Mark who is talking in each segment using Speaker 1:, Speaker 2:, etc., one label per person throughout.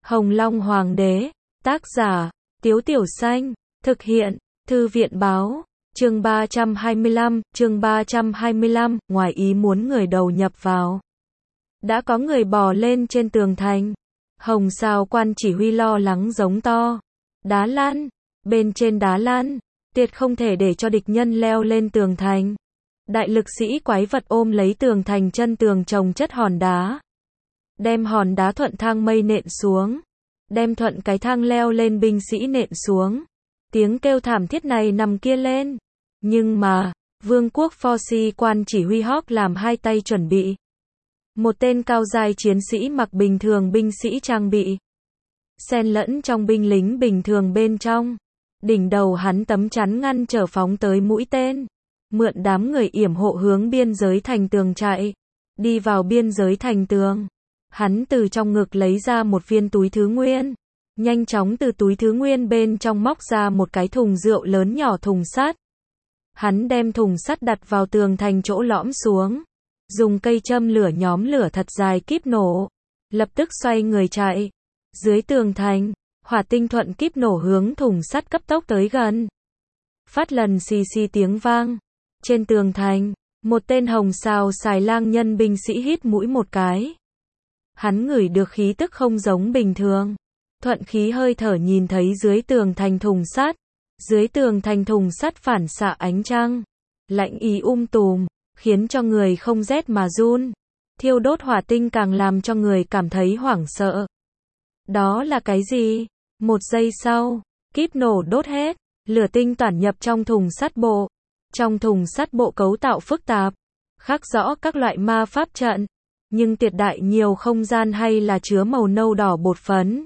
Speaker 1: Hồng Long Hoàng đế, tác giả, Tiếu Tiểu Xanh, thực hiện, Thư viện báo, chương 325, ngoài ý muốn người đầu nhập vào. Đã có người bò lên trên tường thành. Hồng Sao quan chỉ huy lo lắng giống to. Đá lăn, bên trên đá lăn, tuyệt không thể để cho địch nhân leo lên tường thành. Đại lực sĩ quái vật ôm lấy tường thành chân tường chồng chất hòn đá. Đem hòn đá thuận thang mây nện xuống. Đem thuận cái thang leo lên binh sĩ nện xuống. Tiếng kêu thảm thiết này nằm kia lên. Nhưng mà, Vương quốc Forci quan chỉ huy Hawk làm hai tay chuẩn bị. Một tên cao giai chiến sĩ mặc bình thường binh sĩ trang bị. Xen lẫn trong binh lính bình thường bên trong. Đỉnh đầu hắn tấm chắn ngăn trở phóng tới mũi tên. Mượn đám người yểm hộ hướng biên giới thành tường chạy. Đi vào biên giới thành tường. Hắn từ trong ngực lấy ra một viên túi thứ nguyên. Nhanh chóng từ túi thứ nguyên bên trong móc ra một cái thùng rượu lớn nhỏ thùng sắt. Hắn đem thùng sắt đặt vào tường thành chỗ lõm xuống. Dùng cây châm lửa nhóm lửa thật dài kíp nổ. Lập tức xoay người chạy. Dưới tường thành, hỏa tinh thuận kíp nổ hướng thùng sắt cấp tốc tới gần. Phát lần xì xì tiếng vang. Trên tường thành, một tên hồng sao xài lang nhân binh sĩ hít mũi một cái. Hắn ngửi được khí tức không giống bình thường. Thuận khí hơi thở nhìn thấy dưới tường thành thùng sắt. Dưới tường thành thùng sắt phản xạ ánh trăng. Lạnh ý tùm, khiến cho người không rét mà run. Thiêu đốt hỏa tinh càng làm cho người cảm thấy hoảng sợ. Đó là cái gì? Một giây sau, kíp nổ đốt hết. Lửa tinh toàn nhập trong thùng sắt bộ. Trong thùng sắt bộ cấu tạo phức tạp. Khắc rõ các loại ma pháp trận. Nhưng tuyệt đại nhiều không gian hay là chứa màu nâu đỏ bột phấn.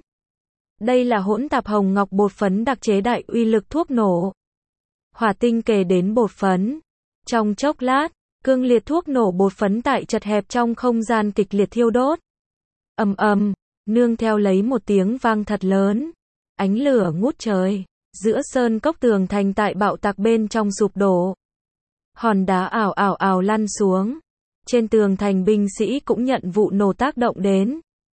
Speaker 1: Đây là hỗn tạp hồng ngọc bột phấn đặc chế đại uy lực thuốc nổ. Hỏa tinh kề đến bột phấn. Trong chốc lát, cương liệt thuốc nổ bột phấn tại chật hẹp trong không gian kịch liệt thiêu đốt. Ầm ầm, nương theo lấy một tiếng vang thật lớn. Ánh lửa ngút trời. Giữa sơn cốc tường thành tại bạo tạc bên trong sụp đổ. Hòn đá ảo ảo ảo lăn xuống. Trên tường thành binh sĩ cũng nhận vụ nổ tác động đến.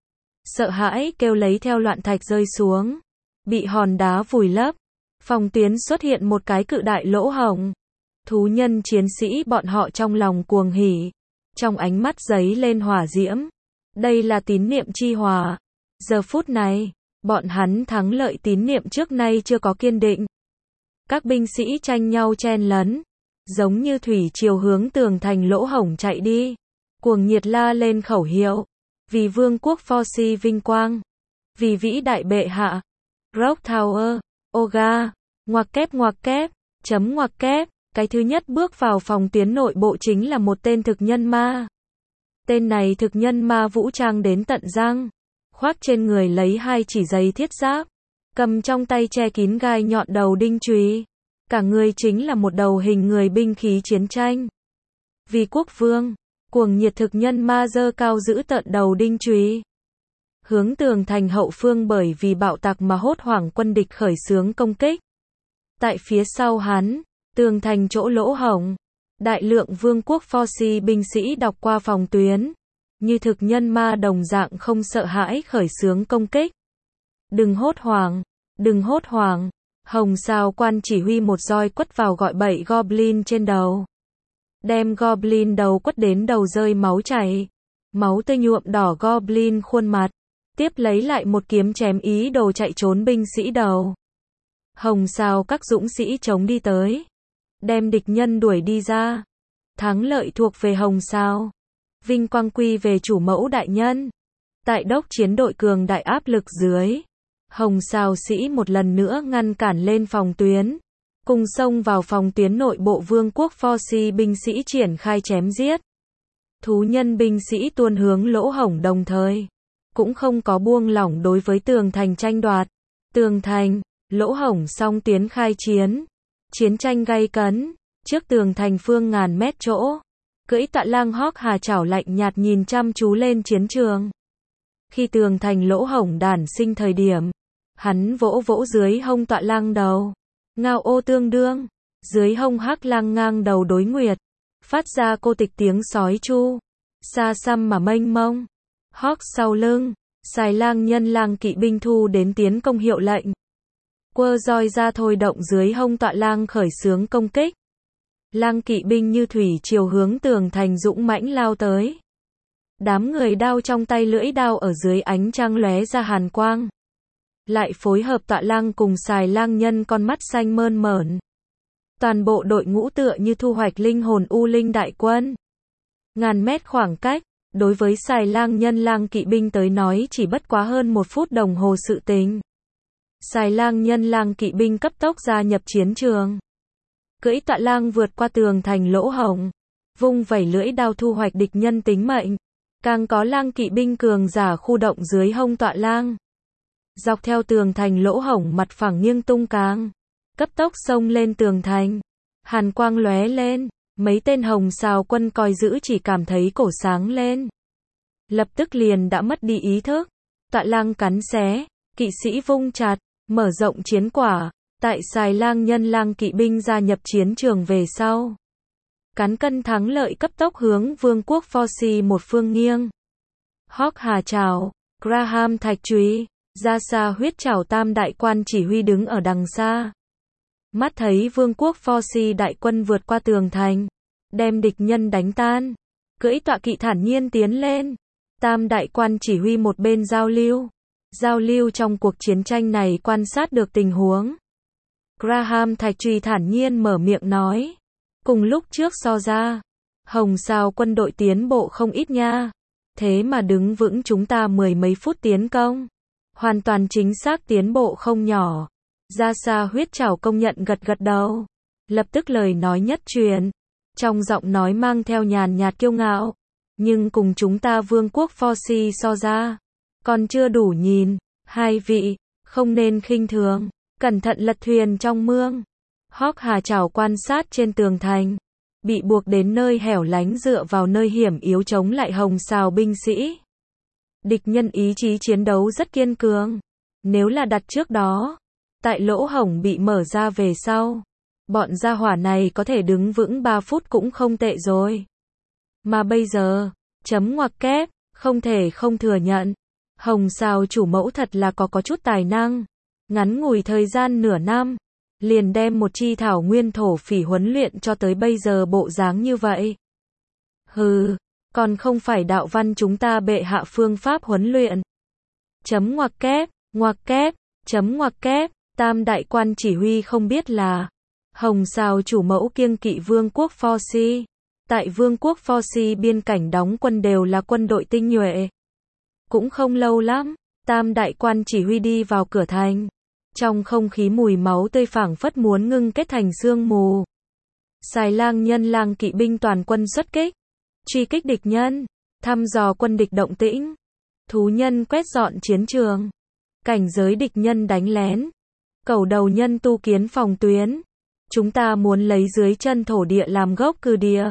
Speaker 1: Sợ hãi kêu lấy theo loạn thạch rơi xuống. Bị hòn đá vùi lấp. Phòng tuyến xuất hiện một cái cự đại lỗ hổng. Thú nhân chiến sĩ bọn họ trong lòng cuồng hỉ. Trong ánh mắt giấy lên hỏa diễm. Đây là tín niệm chi hỏa. Giờ phút này, bọn hắn thắng lợi tín niệm trước nay chưa có kiên định. Các binh sĩ tranh nhau chen lấn. Giống như thủy triều hướng tường thành lỗ hổng chạy đi. Cuồng nhiệt la lên khẩu hiệu. Vì vương quốc Forci vinh quang. Vì vĩ đại bệ hạ. Rock Tower. Oga. Ngoặc kép. Chấm ngoặc kép. Cái thứ nhất bước vào phòng tuyến nội bộ chính là một tên thực nhân ma. Tên này thực nhân ma vũ trang đến tận răng. Khoác trên người lấy hai chỉ giày thiết giáp. Cầm trong tay che kín gai nhọn đầu đinh chùy. Cả người chính là một đầu hình người binh khí chiến tranh. Vì quốc vương, cuồng nhiệt thực nhân ma giơ cao giữ tận đầu đinh chùy. Hướng tường thành hậu phương bởi vì bạo tạc mà hốt hoảng quân địch khởi xướng công kích. Tại phía sau hắn, tường thành chỗ lỗ hổng. Đại lượng vương quốc Forci binh sĩ đọc qua phòng tuyến. Như thực nhân ma đồng dạng không sợ hãi khởi xướng công kích. Đừng hốt hoảng, đừng hốt hoảng. Hồng Sao quan chỉ huy một roi quất vào gọi bậy Goblin trên đầu. Đem Goblin đầu quất đến đầu rơi máu chảy. Máu tươi nhuộm đỏ Goblin khuôn mặt. Tiếp lấy lại một kiếm chém ý đồ chạy trốn binh sĩ đầu. Hồng Sao các dũng sĩ chống đi tới. Đem địch nhân đuổi đi ra. Thắng lợi thuộc về Hồng Sao. Vinh quang quy về chủ mẫu đại nhân. Tại đốc chiến đội cường đại áp lực dưới. Hồng Sao sĩ một lần nữa ngăn cản lên phòng tuyến. Cùng xông vào phòng tuyến nội bộ vương quốc Forci binh sĩ triển khai chém giết. Thú nhân binh sĩ tuôn hướng lỗ hổng đồng thời. Cũng không có buông lỏng đối với tường thành tranh đoạt. Tường thành, lỗ hổng song tiến khai chiến. Chiến tranh gay cấn. Trước tường thành phương ngàn mét chỗ. Cưỡi tọa lang Hawk Hà chảo lạnh nhạt nhìn chăm chú lên chiến trường. Khi tường thành lỗ hổng đản sinh thời điểm. Hắn vỗ vỗ dưới hông tọa lang đầu. Ngao ô tương đương. Dưới hông hắc lang ngang đầu đối nguyệt. Phát ra cô tịch tiếng sói chu. Xa xăm mà mênh mông. Hawk sau lưng. Xài lang nhân lang kỵ binh thu đến tiến công hiệu lệnh. Quơ roi ra thôi động dưới hông tọa lang khởi xướng công kích. Lang kỵ binh như thủy triều hướng tường thành dũng mãnh lao tới. Đám người đao trong tay lưỡi đao ở dưới ánh trăng lóe ra hàn quang. Lại phối hợp tọa lang cùng xài lang nhân con mắt xanh mơn mởn. Toàn bộ đội ngũ tựa như thu hoạch linh hồn u linh đại quân. Ngàn mét khoảng cách, đối với xài lang nhân lang kỵ binh tới nói chỉ bất quá hơn 1 phút đồng hồ sự tình. Xài lang nhân lang kỵ binh cấp tốc gia nhập chiến trường. Cưỡi tọa lang vượt qua tường thành lỗ hổng. Vung vẩy lưỡi đao thu hoạch địch nhân tính mệnh. Càng có lang kỵ binh cường giả khu động dưới hông tọa lang. Dọc theo tường thành lỗ hổng mặt phẳng nghiêng tung càng. Cấp tốc xông lên tường thành. Hàn quang lóe lên. Mấy tên hồng sào quân coi giữ chỉ cảm thấy cổ sáng lên. Lập tức liền đã mất đi ý thức. Tọa lang cắn xé. Kỵ sĩ vung chặt. Mở rộng chiến quả. Tại xài lang nhân lang kỵ binh gia nhập chiến trường về sau. Cán cân thắng lợi cấp tốc hướng vương quốc Forci một phương nghiêng. Hawk Hà Trảo, Graham Thạch Trùy, ra xa huyết trảo tam đại quan chỉ huy đứng ở đằng xa. Mắt thấy vương quốc Forci đại quân vượt qua tường thành, đem địch nhân đánh tan. Cưỡi tọa kỵ thản nhiên tiến lên. Tam đại quan chỉ huy một bên giao lưu trong cuộc chiến tranh này quan sát được tình huống. Graham Thạch Trùy thản nhiên mở miệng nói. Cùng lúc trước so ra, hồng sao quân đội tiến bộ không ít nha. Thế mà đứng vững chúng ta 10 mấy phút tiến công. Hoàn toàn chính xác tiến bộ không nhỏ. Ra xa huyết trảo công nhận gật gật đầu. Lập tức lời nói nhất truyền. Trong giọng nói mang theo nhàn nhạt kiêu ngạo. Nhưng cùng chúng ta vương quốc Forci so ra. Còn chưa đủ nhìn. Hai vị, không nên khinh thường. Cẩn thận lật thuyền trong mương. Hawk Hà Trảo quan sát trên tường thành. Bị buộc đến nơi hẻo lánh dựa vào nơi hiểm yếu chống lại hồng sào binh sĩ. Địch nhân ý chí chiến đấu rất kiên cường. Nếu là đặt trước đó, tại lỗ hổng bị mở ra về sau, bọn gia hỏa này có thể đứng vững 3 phút cũng không tệ rồi. Mà bây giờ, chấm ngoặc kép, không thể không thừa nhận. Hồng sào chủ mẫu thật là có chút tài năng. Ngắn ngủi thời gian nửa năm, liền đem một chi thảo nguyên thổ phỉ huấn luyện cho tới bây giờ bộ dáng như vậy. Hừ, còn không phải đạo văn chúng ta bệ hạ phương pháp huấn luyện. Chấm ngoặc kép, chấm ngoặc kép, tam đại quan chỉ huy không biết là hồng sào chủ mẫu kiêng kỵ vương quốc Forci. Tại vương quốc Forci biên cảnh đóng quân đều là quân đội tinh nhuệ. Cũng không lâu lắm, tam đại quan chỉ huy đi vào cửa thành. Trong không khí mùi máu tươi phảng phất muốn ngưng kết thành sương mù. Xài lang nhân lang kỵ binh toàn quân xuất kích. Truy kích địch nhân. Thăm dò quân địch động tĩnh. Thú nhân quét dọn chiến trường. Cảnh giới địch nhân đánh lén. Cẩu đầu nhân tu kiến phòng tuyến. Chúng ta muốn lấy dưới chân thổ địa làm gốc cư địa.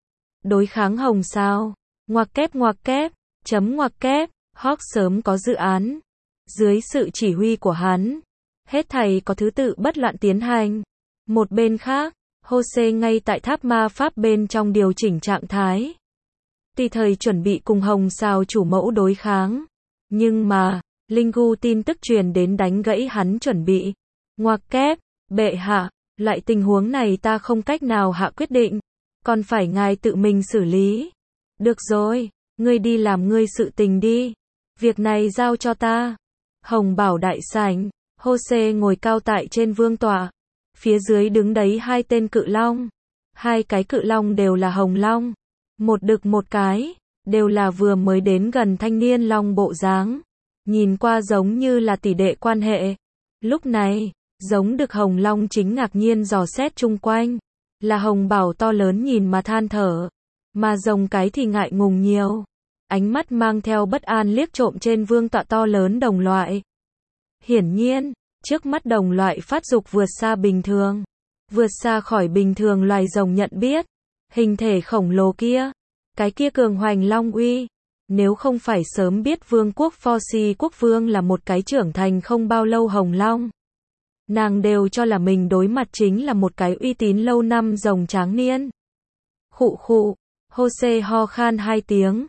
Speaker 1: Đối kháng hồng sao. Ngoặc kép, chấm ngoặc kép. Hawk sớm có dự án. Dưới sự chỉ huy của hắn. Hết thảy có thứ tự bất loạn tiến hành. Một bên khác, Jose ngay tại tháp ma pháp bên trong điều chỉnh trạng thái. Tùy thời chuẩn bị cùng hồng sao chủ mẫu đối kháng. Nhưng mà, Lingu tin tức truyền đến đánh gãy hắn chuẩn bị. Ngoặc kép, bệ hạ, loại tình huống này ta không cách nào hạ quyết định. Còn phải ngài tự mình xử lý. Được rồi, ngươi đi làm ngươi sự tình đi. Việc này giao cho ta. Hồng bảo đại sảnh. Jose ngồi cao tại trên vương tọa. Phía dưới đứng đấy 2 tên cự long. 2 cái cự long đều là hồng long. Một đực một cái. Đều là vừa mới đến gần thanh niên long bộ dáng. Nhìn qua giống như là tỷ đệ quan hệ. Lúc này, giống đực hồng long chính ngạc nhiên dò xét chung quanh. Là hồng bảo to lớn nhìn mà than thở. Mà rồng cái thì ngại ngùng nhiều. Ánh mắt mang theo bất an liếc trộm trên vương tọa to lớn đồng loại. Hiển nhiên, trước mắt đồng loại phát dục vượt xa bình thường. Vượt xa khỏi bình thường loài rồng nhận biết. Hình thể khổng lồ kia. Cái kia cường hoành long uy. Nếu không phải sớm biết vương quốc Forci quốc vương là một cái trưởng thành không bao lâu hồng long. Nàng đều cho là mình đối mặt chính là một cái uy tín lâu năm rồng tráng niên. Khụ khụ. Jose ho khan 2 tiếng.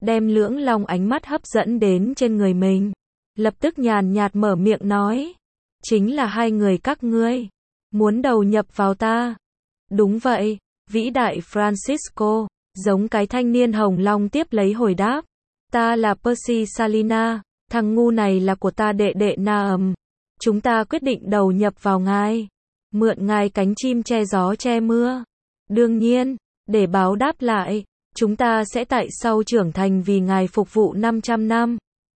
Speaker 1: đem Lưỡng Long ánh mắt hấp dẫn đến trên người mình. Lập tức nhàn nhạt mở miệng nói. Chính là hai người các ngươi. Muốn đầu nhập vào ta. Đúng vậy, vĩ đại Francisco. Giống cái thanh niên Hồng Long tiếp lấy hồi đáp. Ta là Percy Salina. Thằng ngu này là của ta đệ đệ Na. Chúng ta quyết định đầu nhập vào ngài. Mượn ngài cánh chim che gió che mưa. Đương nhiên, để báo đáp lại, chúng ta sẽ tại sau trưởng thành vì ngài phục vụ 500 năm.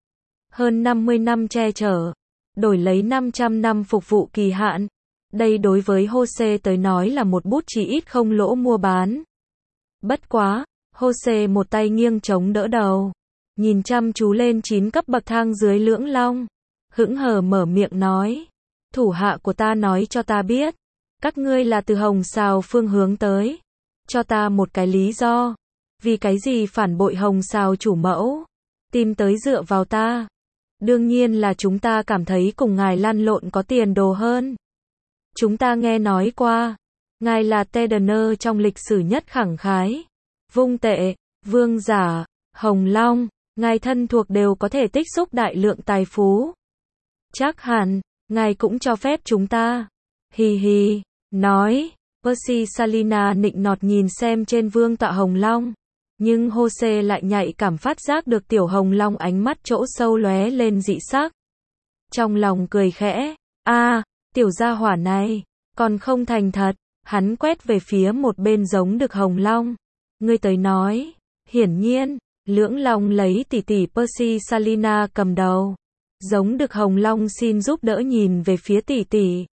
Speaker 1: Hơn 50 năm che chở, đổi lấy 500 năm phục vụ kỳ hạn. Đây đối với Jose tới nói là một bút chí ít không lỗ mua bán. Bất quá, Jose một tay nghiêng chống đỡ đầu, nhìn chăm chú lên 9 cấp bậc thang dưới Lưỡng Long, hững hờ mở miệng nói. Thủ hạ của ta nói cho ta biết, các ngươi là từ Hồng Sào phương hướng tới. Cho ta một cái lý do. Vì cái gì phản bội Hồng Sào chủ mẫu? Tìm tới dựa vào ta. Đương nhiên là chúng ta cảm thấy cùng ngài lăn lộn có tiền đồ hơn. Chúng ta nghe nói qua, ngài là Tedener trong lịch sử nhất khẳng khái. Vung tệ, vương giả, Hồng Long, ngài thân thuộc đều có thể tích xúc đại lượng tài phú. Chắc hẳn, ngài cũng cho phép chúng ta. Hì hì, nói, Percy Salina nịnh nọt nhìn xem trên vương tọa Hồng Long. Nhưng Jose lại nhạy cảm phát giác được tiểu Hồng Long ánh mắt chỗ sâu lóe lên dị sắc. Trong lòng cười khẽ, tiểu gia hỏa này, còn không thành thật, hắn quét về phía một bên giống được Hồng Long. Ngươi tới nói, hiển nhiên, Lưỡng Long lấy tỷ tỷ Percy Salina cầm đầu. Giống được Hồng Long xin giúp đỡ nhìn về phía tỷ tỷ.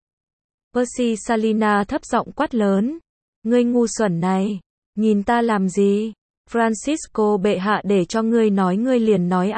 Speaker 1: Percy Salina thấp giọng quát lớn. Ngươi ngu xuẩn này, nhìn ta làm gì? Francisco bệ hạ để cho ngươi nói ngươi liền nói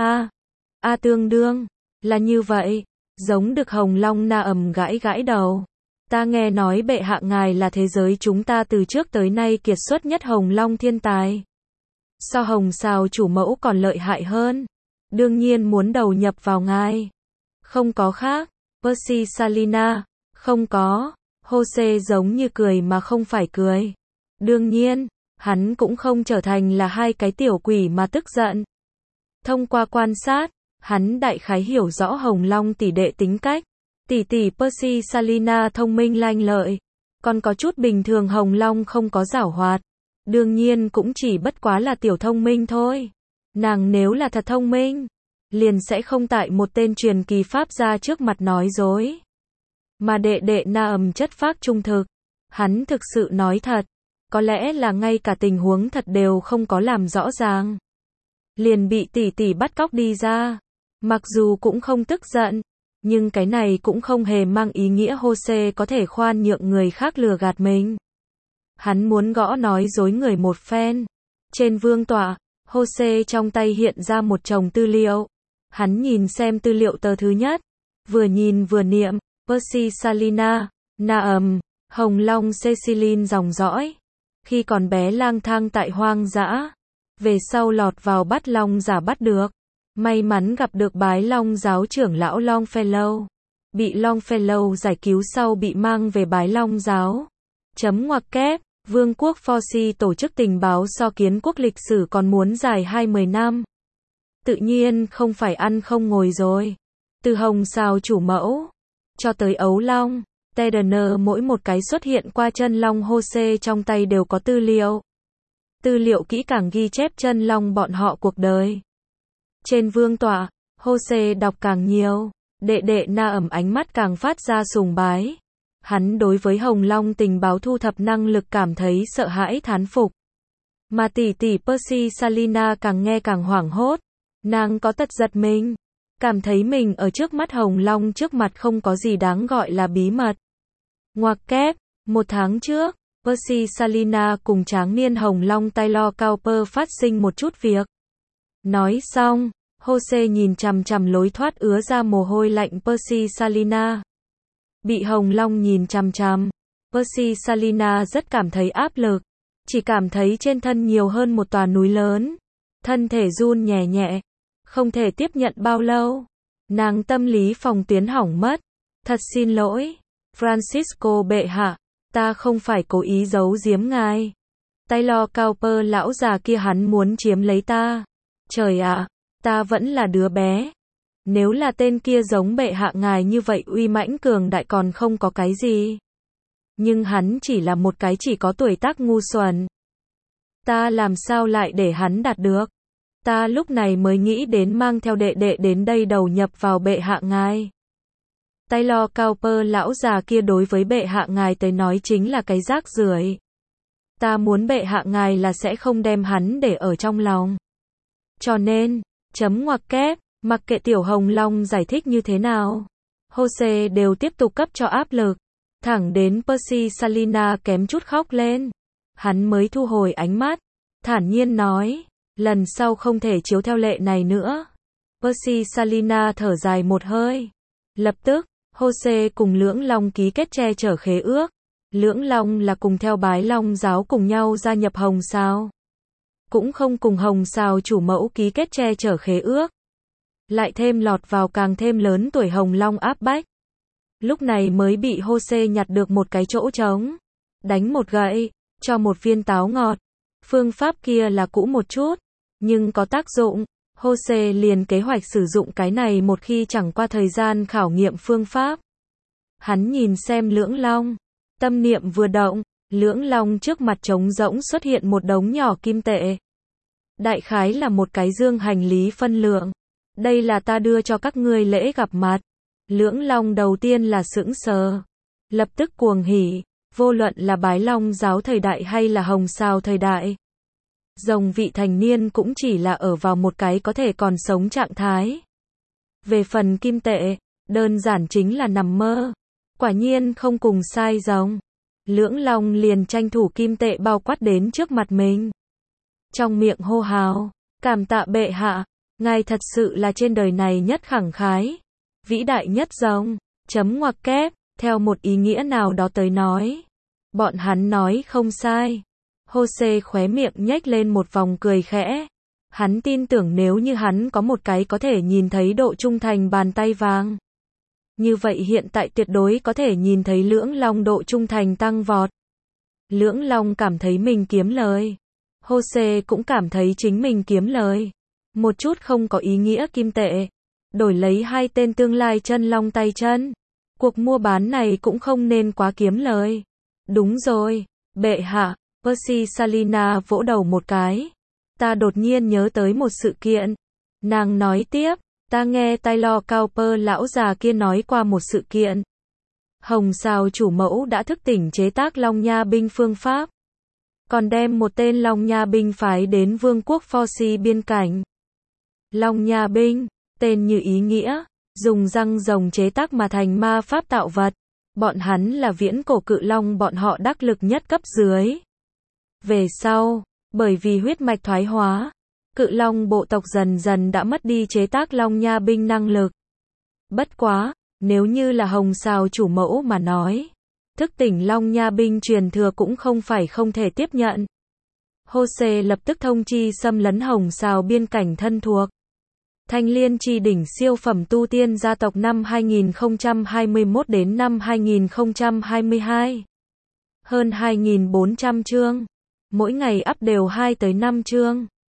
Speaker 1: a. Tương đương, là như vậy. Giống được Hồng Long Na gãi gãi đầu. Ta nghe nói bệ hạ ngài là thế giới chúng ta từ trước tới nay kiệt xuất nhất Hồng Long thiên tài. So Hồng Sào chủ mẫu còn lợi hại hơn. Đương nhiên muốn đầu nhập vào ngài. Không có khác. Percy Salina. Không có. Jose giống như cười mà không phải cười. Đương nhiên, hắn cũng không trở thành là hai cái tiểu quỷ mà tức giận. Thông qua quan sát, hắn đại khái hiểu rõ Hồng Long tỷ đệ tính cách. Tỷ tỷ Percy Salina thông minh lanh lợi. Còn có chút bình thường Hồng Long không có giảo hoạt. Đương nhiên cũng chỉ bất quá là tiểu thông minh thôi. Nàng nếu là thật thông minh, liền sẽ không tại một tên truyền kỳ pháp gia trước mặt nói dối. Mà đệ đệ Na chất phác trung thực. Hắn thực sự nói thật. Có lẽ là ngay cả tình huống thật đều không có làm rõ ràng. Liền bị tỷ tỷ bắt cóc đi ra. Mặc dù cũng không tức giận, nhưng cái này cũng không hề mang ý nghĩa Jose có thể khoan nhượng người khác lừa gạt mình. Hắn muốn gõ nói dối người một phen. Trên vương tọa, Jose trong tay hiện ra một chồng tư liệu. Hắn nhìn xem tư liệu tờ thứ nhất. Vừa nhìn vừa niệm, Percy Salina, Na Hồng Long Cecilin dòng dõi. Khi còn bé lang thang tại hoang dã. Về sau lọt vào bắt long giả bắt được. May mắn gặp được bái long giáo trưởng lão Longfellow. Bị Longfellow giải cứu sau bị mang về bái long giáo. Ngoặc kép, Vương quốc Forcy tổ chức tình báo so kiến quốc lịch sử còn muốn dài 20 năm. Tự nhiên không phải ăn không ngồi rồi. Từ Hồng Sào chủ mẫu, cho tới ấu long, Tedener mỗi một cái xuất hiện qua chân long Jose trong tay đều có tư liệu. Tư liệu kỹ càng ghi chép chân long bọn họ cuộc đời. Trên vương tọa, Jose đọc càng nhiều, đệ đệ Na ánh mắt càng phát ra sùng bái. Hắn đối với Hồng Long tình báo thu thập năng lực cảm thấy sợ hãi thán phục. Mà tỷ tỷ Percy Salina càng nghe càng hoảng hốt. Nàng có tật giật mình. Cảm thấy mình ở trước mắt Hồng Long trước mặt không có gì đáng gọi là bí mật. Ngoặc kép, 1 tháng trước, Percy Salina cùng tráng niên Hồng Long Taylor Cowper phát sinh một chút việc. Nói xong, Jose nhìn chằm chằm lối thoát ứa ra mồ hôi lạnh Percy Salina. Bị Hồng Long nhìn chằm chằm, Percy Salina rất cảm thấy áp lực. Chỉ cảm thấy trên thân nhiều hơn một tòa núi lớn. Thân thể run nhẹ nhẹ. Không thể tiếp nhận bao lâu. Nàng tâm lý phòng tuyến hỏng mất. Thật xin lỗi, Francisco bệ hạ. Ta không phải cố ý giấu giếm ngài. Taylor Cowper lão già kia hắn muốn chiếm lấy ta. Trời ạ, ta vẫn là đứa bé. Nếu là tên kia giống bệ hạ ngài như vậy uy mãnh cường đại còn không có cái gì. Nhưng hắn chỉ là một cái chỉ có tuổi tác ngu xuẩn. Ta làm sao lại để hắn đạt được? Ta lúc này mới nghĩ đến mang theo đệ đệ đến đây đầu nhập vào bệ hạ ngài. Taylor Cowper lão già kia đối với bệ hạ ngài tới nói chính là cái rác rưởi. Ta muốn bệ hạ ngài là sẽ không đem hắn để ở trong lòng. Cho nên, chấm ngoặc kép, mặc kệ Tiểu Hồng Long giải thích như thế nào, Jose đều tiếp tục cấp cho áp lực. Thẳng đến Percy Salina kém chút khóc lên. Hắn mới thu hồi ánh mắt, thản nhiên nói, lần sau không thể chiếu theo lệ này nữa. Percy Salina thở dài một hơi. Lập tức, Jose cùng Lưỡng Long ký kết che chở khế ước. Lưỡng Long là cùng theo Bái Long giáo cùng nhau gia nhập Hồng Sao. Cũng không cùng Hồng Sao chủ mẫu ký kết che chở khế ước. Lại thêm lọt vào càng thêm lớn tuổi Hồng Long áp bách. Lúc này mới bị Jose nhặt được một cái chỗ trống. Đánh một gậy, cho một viên táo ngọt. Phương pháp kia là cũ một chút, nhưng có tác dụng. Jose liền kế hoạch sử dụng cái này một khi chẳng qua thời gian khảo nghiệm phương pháp. Hắn nhìn xem Lưỡng Long. Tâm niệm vừa động, Lưỡng Long trước mặt trống rỗng xuất hiện một đống nhỏ kim tệ. Đại khái là một cái dương hành lý phân lượng. Đây là ta đưa cho các ngươi lễ gặp mặt. Lưỡng Long đầu tiên là sững sờ. Lập tức cuồng hỉ. Vô luận là Bái Long giáo thời đại hay là Hồng Sao thời đại. Rồng vị thành niên cũng chỉ là ở vào một cái có thể còn sống trạng thái. Về phần kim tệ, đơn giản chính là nằm mơ. Quả nhiên không cùng sai rồng. Lưỡng Long liền tranh thủ kim tệ bao quát đến trước mặt mình. Trong miệng hô hào, cảm tạ bệ hạ, ngài thật sự là trên đời này nhất khẳng khái. Vĩ đại nhất rồng, chấm ngoặc kép, theo một ý nghĩa nào đó tới nói. Bọn hắn nói không sai. Jose khóe miệng nhếch lên một vòng cười khẽ. Hắn tin tưởng nếu như hắn có một cái có thể nhìn thấy độ trung thành bàn tay vàng. Như vậy hiện tại tuyệt đối có thể nhìn thấy Lưỡng Long độ trung thành tăng vọt. Lưỡng Long cảm thấy mình kiếm lời. Jose cũng cảm thấy chính mình kiếm lời. Một chút không có ý nghĩa kim tệ. Đổi lấy hai tên tương lai chân long tay chân. Cuộc mua bán này cũng không nên quá kiếm lời. Đúng rồi, bệ hạ. Percy Salina vỗ đầu một cái. Ta đột nhiên nhớ tới một sự kiện. Nàng nói tiếp, ta nghe Taylor Cowper lão già kia nói qua một sự kiện. Hồng Sao chủ mẫu đã thức tỉnh chế tác Long Nha binh phương pháp. Còn đem một tên Long Nha binh phái đến vương quốc Forsi biên cảnh. Long Nha binh, tên như ý nghĩa, dùng răng rồng chế tác mà thành ma pháp tạo vật. Bọn hắn là viễn cổ cự long bọn họ đắc lực nhất cấp dưới. Về sau, bởi vì huyết mạch thoái hóa, cự long bộ tộc dần dần đã mất đi chế tác Long Nha binh năng lực. Bất quá, nếu như là Hồng Sao chủ mẫu mà nói, thức tỉnh Long Nha binh truyền thừa cũng không phải không thể tiếp nhận. Jose lập tức thông chi xâm lấn Hồng Sao biên cảnh thân thuộc. Thanh Liên Chi đỉnh siêu phẩm tu tiên gia tộc năm 2021 đến năm 2022. Hơn 2.400 chương. Mỗi ngày up đều 2 tới 5 chương.